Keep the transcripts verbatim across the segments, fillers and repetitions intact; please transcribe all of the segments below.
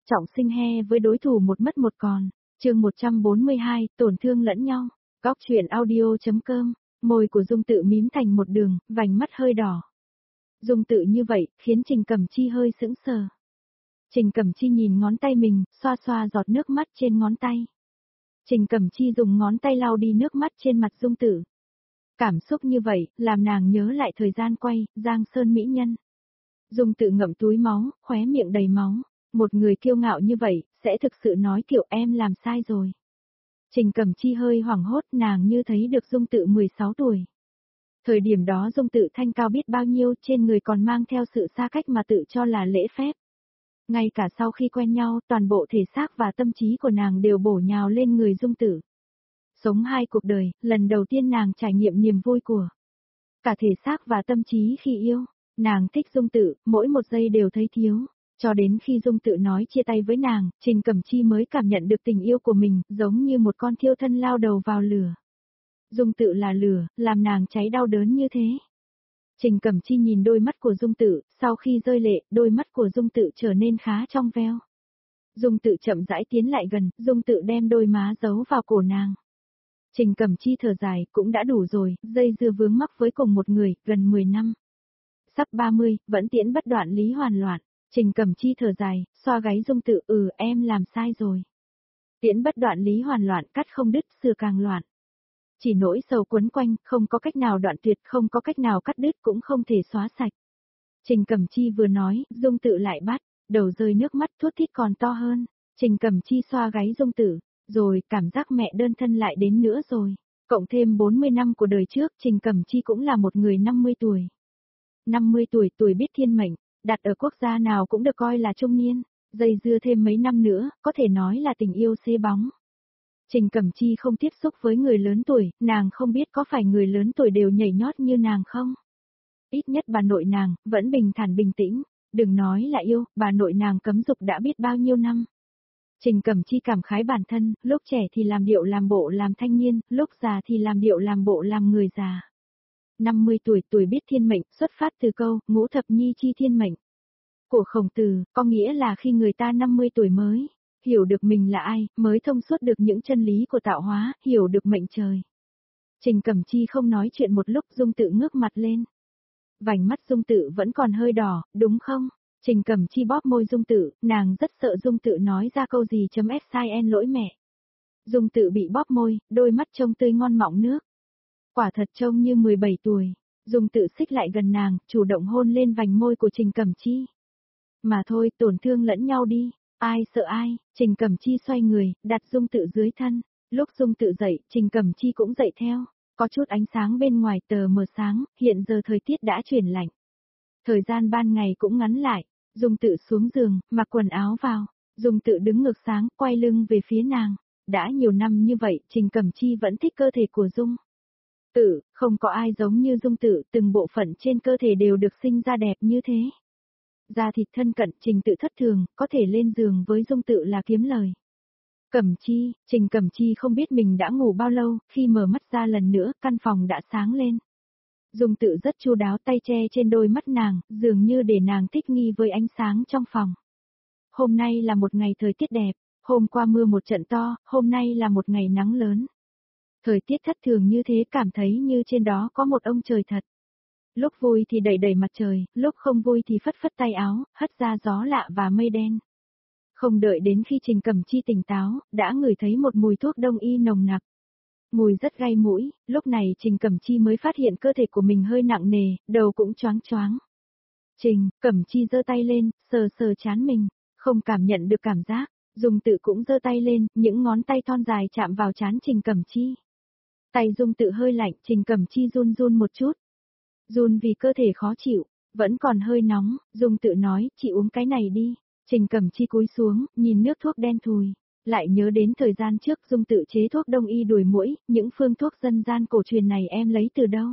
trọng sinh he với đối thủ một mất một còn. Chương một trăm bốn mươi hai, tổn thương lẫn nhau. Góc truyện audio.com. Môi của Dung Tự mím thành một đường, vành mắt hơi đỏ. Dung Tự như vậy, khiến Trình Cẩm Chi hơi sững sờ. Trình Cẩm Chi nhìn ngón tay mình, xoa xoa giọt nước mắt trên ngón tay. Trình Cẩm Chi dùng ngón tay lau đi nước mắt trên mặt Dung Tự. Cảm xúc như vậy, làm nàng nhớ lại thời gian quay, Giang Sơn mỹ nhân. Dung Tự ngậm túi máu, khóe miệng đầy máu. Một người kiêu ngạo như vậy, sẽ thực sự nói kiểu em làm sai rồi. Trình Cẩm Chi hơi hoảng hốt, nàng như thấy được Dung Tự mười sáu tuổi. Thời điểm đó Dung Tự thanh cao biết bao nhiêu, trên người còn mang theo sự xa cách mà tự cho là lễ phép. Ngay cả sau khi quen nhau, toàn bộ thể xác và tâm trí của nàng đều bổ nhào lên người Dung Tự. Sống hai cuộc đời, lần đầu tiên nàng trải nghiệm niềm vui của cả thể xác và tâm trí khi yêu. Nàng thích Dung Tự, mỗi một giây đều thấy thiếu. Cho đến khi Dung Tự nói chia tay với nàng, Trình Cẩm Chi mới cảm nhận được tình yêu của mình, giống như một con thiêu thân lao đầu vào lửa. Dung Tự là lửa, làm nàng cháy đau đớn như thế. Trình Cẩm Chi nhìn đôi mắt của Dung Tự, sau khi rơi lệ, đôi mắt của Dung Tự trở nên khá trong veo. Dung Tự chậm rãi tiến lại gần, Dung Tự đem đôi má giấu vào cổ nàng. Trình Cẩm Chi thở dài, cũng đã đủ rồi, dây dưa vướng mắc với cùng một người, gần mười năm. Sắp ba mươi, vẫn tiễn bất đoạn lý hoàn loạn. Trình Cẩm Chi thở dài, xoa gáy Dung Tự, ừ em làm sai rồi. Tiễn bất đoạn lý hoàn loạn, cắt không đứt, sửa càng loạn. Chỉ nỗi sầu quấn quanh, không có cách nào đoạn tuyệt, không có cách nào cắt đứt, cũng không thể xóa sạch. Trình Cẩm Chi vừa nói, Dung Tự lại bắt đầu rơi nước mắt, thút thít còn to hơn. Trình Cẩm Chi xoa gáy Dung Tự, rồi cảm giác mẹ đơn thân lại đến nữa rồi. Cộng thêm bốn mươi năm của đời trước, Trình Cẩm Chi cũng là một người năm mươi tuổi. năm mươi tuổi, tuổi biết thiên mệnh, đặt ở quốc gia nào cũng được coi là trung niên. Dây dưa thêm mấy năm nữa, có thể nói là tình yêu xế bóng. Trình Cẩm Chi không tiếp xúc với người lớn tuổi, nàng không biết có phải người lớn tuổi đều nhảy nhót như nàng không? Ít nhất bà nội nàng, vẫn bình thản bình tĩnh, đừng nói là yêu, bà nội nàng cấm dục đã biết bao nhiêu năm. Trình Cẩm Chi cảm khái bản thân, lúc trẻ thì làm điệu làm bộ làm thanh niên, lúc già thì làm điệu làm bộ làm người già. năm mươi tuổi, tuổi biết thiên mệnh, xuất phát từ câu, ngũ thập nhi chi thiên mệnh. Của Khổng Tử, có nghĩa là khi người ta năm mươi tuổi mới hiểu được mình là ai, mới thông suốt được những chân lý của tạo hóa, hiểu được mệnh trời. Trình Cẩm Chi không nói chuyện một lúc, Dung Tự ngước mặt lên. Vành mắt Dung Tự vẫn còn hơi đỏ, đúng không? Trình Cẩm Chi bóp môi Dung Tự, nàng rất sợ Dung Tự nói ra câu gì chấm ép sai en lỗi mẹ. Dung Tự bị bóp môi, đôi mắt trông tươi ngon mọng nước. Quả thật trông như mười bảy tuổi. Dung Tự xích lại gần nàng, chủ động hôn lên vành môi của Trình Cẩm Chi. Mà thôi, tổn thương lẫn nhau đi. Ai sợ ai? Trình Cẩm Chi xoay người, đặt Dung Tự dưới thân. Lúc Dung Tự dậy, Trình Cẩm Chi cũng dậy theo. Có chút ánh sáng bên ngoài tờ mờ sáng, hiện giờ thời tiết đã chuyển lạnh. Thời gian ban ngày cũng ngắn lại. Dung Tự xuống giường, mặc quần áo vào. Dung Tự đứng ngược sáng, quay lưng về phía nàng. Đã nhiều năm như vậy, Trình Cẩm Chi vẫn thích cơ thể của Dung Tự, không có ai giống như Dung Tự, từng bộ phận trên cơ thể đều được sinh ra đẹp như thế. Da thịt thân cận, Trình Tự thất thường, có thể lên giường với Dung Tự là kiếm lời. Cẩm Chi, Trình Cẩm Chi không biết mình đã ngủ bao lâu, khi mở mắt ra lần nữa, căn phòng đã sáng lên. Dung Tự rất chu đáo, tay che trên đôi mắt nàng, dường như để nàng thích nghi với ánh sáng trong phòng. Hôm nay là một ngày thời tiết đẹp, hôm qua mưa một trận to, hôm nay là một ngày nắng lớn. Thời tiết thất thường như thế, cảm thấy như trên đó có một ông trời thật. Lúc vui thì đẩy đẩy mặt trời, lúc không vui thì phất phất tay áo, hất ra gió lạ và mây đen. Không đợi đến khi Trình Cẩm Chi tỉnh táo, đã ngửi thấy một mùi thuốc đông y nồng nặc. Mùi rất gai mũi, lúc này Trình Cẩm Chi mới phát hiện cơ thể của mình hơi nặng nề, đầu cũng choáng choáng. Trình Cẩm Chi giơ tay lên, sờ sờ trán mình, không cảm nhận được cảm giác. Dung Tự cũng giơ tay lên, những ngón tay thon dài chạm vào trán Trình Cẩm Chi. Tay Dung Tự hơi lạnh, Trình Cẩm Chi run run một chút. Run vì cơ thể khó chịu, vẫn còn hơi nóng, Dung Tự nói, chị uống cái này đi. Trình Cẩm Chi cúi xuống, nhìn nước thuốc đen thùi, lại nhớ đến thời gian trước Dung Tự chế thuốc đông y đuổi muỗi, những phương thuốc dân gian cổ truyền này em lấy từ đâu?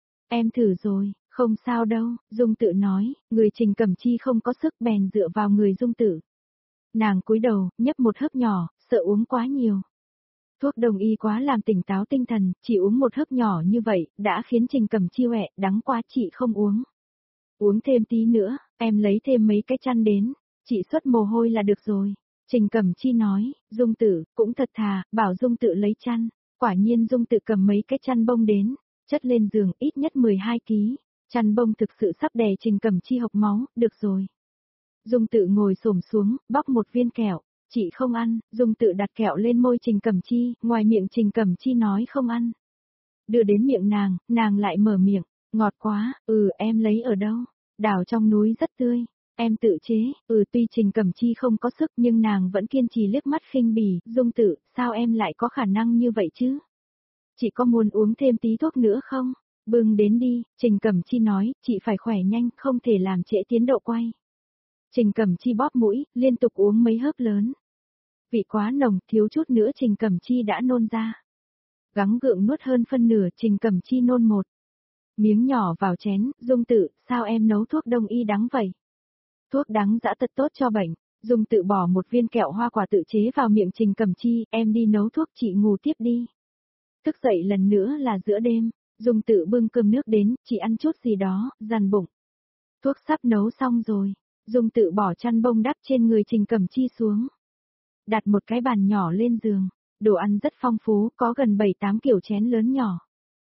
Em thử rồi, không sao đâu, Dung Tự nói, người Trình Cẩm Chi không có sức bèn dựa vào người Dung Tự. Nàng cúi đầu, nhấp một hớp nhỏ, sợ uống quá nhiều. Thuốc đông y quá làm tỉnh táo tinh thần, chỉ uống một hớp nhỏ như vậy, đã khiến Trình Cẩm Chi uể, đắng quá chị không uống. Uống thêm tí nữa, em lấy thêm mấy cái chăn đến. Chị xuất mồ hôi là được rồi. Trình Cẩm Chi nói, Dung Tự, cũng thật thà, bảo Dung Tự lấy chăn. Quả nhiên Dung Tự cầm mấy cái chăn bông đến, chất lên giường ít nhất mười hai ki lô gam. Chăn bông thực sự sắp đè Trình Cẩm Chi hộc máu, được rồi. Dung Tự ngồi xổm xuống, bóc một viên kẹo. Chị không ăn, Dung Tự đặt kẹo lên môi Trình Cẩm Chi, ngoài miệng Trình Cẩm Chi nói không ăn. Đưa đến miệng nàng, nàng lại mở miệng, ngọt quá, ừ em lấy ở đâu? Đào trong núi rất tươi. Em tự chế, ừ tuy Trình Cẩm Chi không có sức nhưng nàng vẫn kiên trì liếc mắt khinh bỉ, Dung Tự, sao em lại có khả năng như vậy chứ? Chị có muốn uống thêm tí thuốc nữa không? Bưng đến đi, Trình Cẩm Chi nói, chị phải khỏe nhanh, không thể làm trễ tiến độ quay. Trình Cẩm Chi bóp mũi, liên tục uống mấy hớp lớn. Vị quá nồng, thiếu chút nữa Trình Cẩm Chi đã nôn ra. Gắng gượng nuốt hơn phân nửa, Trình Cẩm Chi nôn một miếng nhỏ vào chén, Dung Tự, sao em nấu thuốc đông y đắng vậy? Thuốc đắng dã tật tốt cho bệnh. Dung Tự bỏ một viên kẹo hoa quả tự chế vào miệng Trình Cẩm Chi, em đi nấu thuốc chị ngủ tiếp đi. Thức dậy lần nữa là giữa đêm, Dung Tự bưng cơm nước đến, chị ăn chút gì đó, dằn bụng. Thuốc sắp nấu xong rồi, Dung Tự bỏ chăn bông đắp trên người Trình Cẩm Chi xuống. Đặt một cái bàn nhỏ lên giường, đồ ăn rất phong phú, có gần bảy tám kiểu chén lớn nhỏ.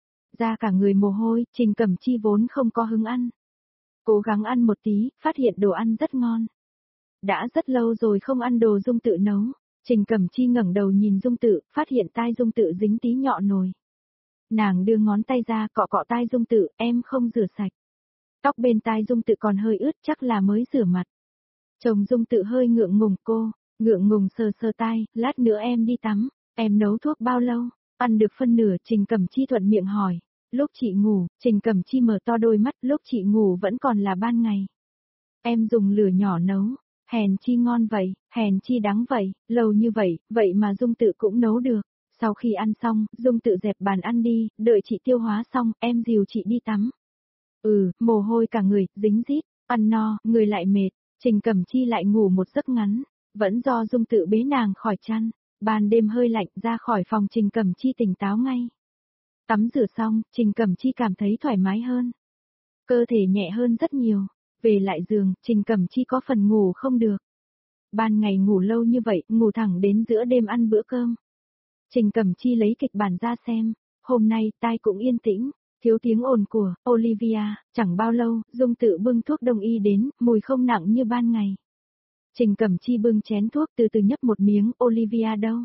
Ra cả người mồ hôi, Trình Cẩm Chi vốn không có hứng ăn. Cố gắng ăn một tí, phát hiện đồ ăn rất ngon. Đã rất lâu rồi không ăn đồ Dung Tự nấu. Trình Cẩm Chi ngẩng đầu nhìn Dung Tự, phát hiện tai Dung Tự dính tí nhọ nồi. Nàng đưa ngón tay ra cọ cọ tai Dung Tự, em không rửa sạch. Tóc bên tai Dung Tự còn hơi ướt, chắc là mới rửa mặt. Chồng Dung Tự hơi ngượng ngùng, cô, ngượng ngùng sờ sờ tai, lát nữa em đi tắm, em nấu thuốc bao lâu? Ăn được phân nửa, Trình Cẩm Chi thuận miệng hỏi. Lúc chị ngủ, Trình Cẩm Chi mở to đôi mắt, lúc chị ngủ vẫn còn là ban ngày. Em dùng lửa nhỏ nấu, hèn chi ngon vậy, hèn chi đắng vậy, lâu như vậy, vậy mà Dung Tự cũng nấu được. Sau khi ăn xong, Dung Tự dẹp bàn ăn đi, đợi chị tiêu hóa xong, em dìu chị đi tắm. Ừ, mồ hôi cả người, dính rít, ăn no, người lại mệt, Trình Cẩm Chi lại ngủ một giấc ngắn, vẫn do Dung Tự bế nàng khỏi chăn, ban đêm hơi lạnh ra khỏi phòng Trình Cẩm Chi tỉnh táo ngay. Tắm rửa xong, Trình Cẩm Chi cảm thấy thoải mái hơn. Cơ thể nhẹ hơn rất nhiều. Về lại giường, Trình Cẩm Chi có phần ngủ không được. Ban ngày ngủ lâu như vậy, ngủ thẳng đến giữa đêm ăn bữa cơm. Trình Cẩm Chi lấy kịch bản ra xem. Hôm nay, tai cũng yên tĩnh, thiếu tiếng ồn của Olivia. Chẳng bao lâu, Dung Tự bưng thuốc đông y đến, mùi không nặng như ban ngày. Trình Cẩm Chi bưng chén thuốc từ từ nhấp một miếng, Olivia đâu?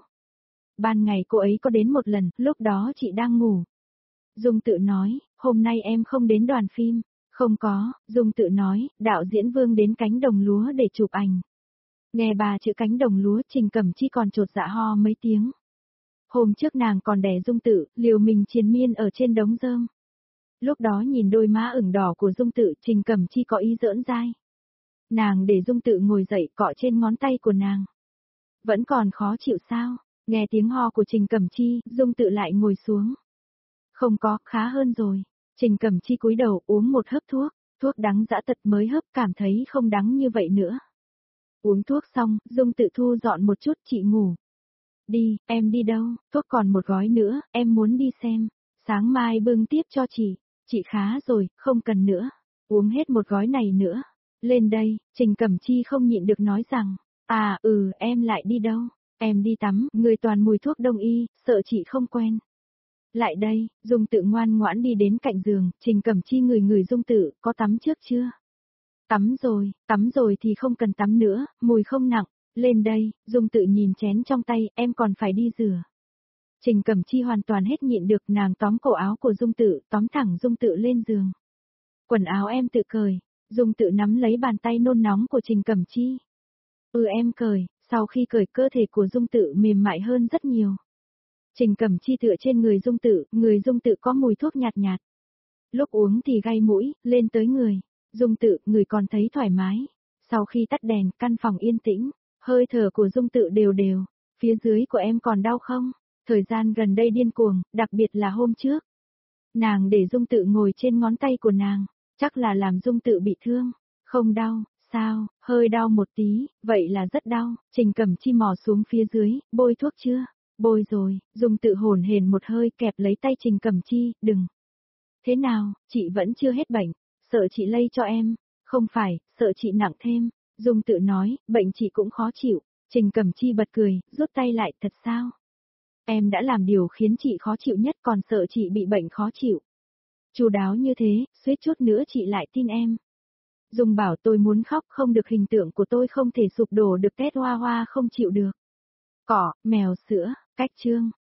Ban ngày cô ấy có đến một lần, lúc đó chị đang ngủ. Dung Tự nói, hôm nay em không đến đoàn phim. Không có, Dung Tự nói, đạo diễn Vương đến cánh đồng lúa để chụp ảnh. Nghe bà chữ cánh đồng lúa, Trình Cẩm Chi còn chột dạ ho mấy tiếng. Hôm trước nàng còn đè Dung Tự, liều mình triền miên ở trên đống rơm. Lúc đó nhìn đôi má ửng đỏ của Dung Tự, Trình Cẩm Chi có ý giỡn dai. Nàng để Dung Tự ngồi dậy cọ trên ngón tay của nàng. Vẫn còn khó chịu sao? Nghe tiếng ho của Trình Cẩm Chi, Dung Tự lại ngồi xuống. Không có, khá hơn rồi. Trình Cẩm Chi cúi đầu uống một hớp thuốc, thuốc đắng dã tật mới hớp cảm thấy không đắng như vậy nữa. Uống thuốc xong, Dung Tự thu dọn một chút chị ngủ. Đi, em đi đâu, thuốc còn một gói nữa, em muốn đi xem. Sáng mai bưng tiếp cho chị, chị khá rồi, không cần nữa. Uống hết một gói này nữa. Lên đây, Trình Cẩm Chi không nhịn được nói rằng, à ừ em lại đi đâu, em đi tắm, người toàn mùi thuốc đông y, sợ chị không quen. Lại đây, Dung Tự ngoan ngoãn đi đến cạnh giường, Trình Cẩm Chi người người Dung Tự, có tắm trước chưa? Tắm rồi, tắm rồi thì không cần tắm nữa, mùi không nặng, lên đây, Dung Tự nhìn chén trong tay, em còn phải đi rửa. Trình Cẩm Chi hoàn toàn hết nhịn được, nàng tóm cổ áo của Dung Tự, tóm thẳng Dung Tự lên giường. Quần áo em tự cởi, Dung Tự nắm lấy bàn tay nôn nóng của Trình Cẩm Chi. Ừ em cởi, sau khi cởi cơ thể của Dung Tự mềm mại hơn rất nhiều. Trình Cẩm Chi tựa trên người Dung Tự, người Dung Tự có mùi thuốc nhạt nhạt. Lúc uống thì gai mũi, lên tới người. Dung Tự, người còn thấy thoải mái. Sau khi tắt đèn, căn phòng yên tĩnh, hơi thở của Dung Tự đều đều. Phía dưới của em còn đau không? Thời gian gần đây điên cuồng, đặc biệt là hôm trước. Nàng để Dung Tự ngồi trên ngón tay của nàng, chắc là làm Dung Tự bị thương. Không đau, sao, hơi đau một tí, vậy là rất đau. Trình Cẩm Chi mò xuống phía dưới, bôi thuốc chưa? Bôi rồi, Dung Tự hổn hển một hơi kẹp lấy tay Trình Cẩm Chi, đừng. Thế nào, chị vẫn chưa hết bệnh, sợ chị lây cho em, không phải, sợ chị nặng thêm. Dung Tự nói, bệnh chị cũng khó chịu. Trình Cẩm Chi bật cười, rút tay lại, thật sao? Em đã làm điều khiến chị khó chịu nhất, còn sợ chị bị bệnh khó chịu. Chu đáo như thế, suýt chút nữa chị lại tin em. Dung bảo tôi muốn khóc, không được, hình tượng của tôi không thể sụp đổ được, Tết Hoa Hoa không chịu được. Cỏ, mèo sữa, cách chương.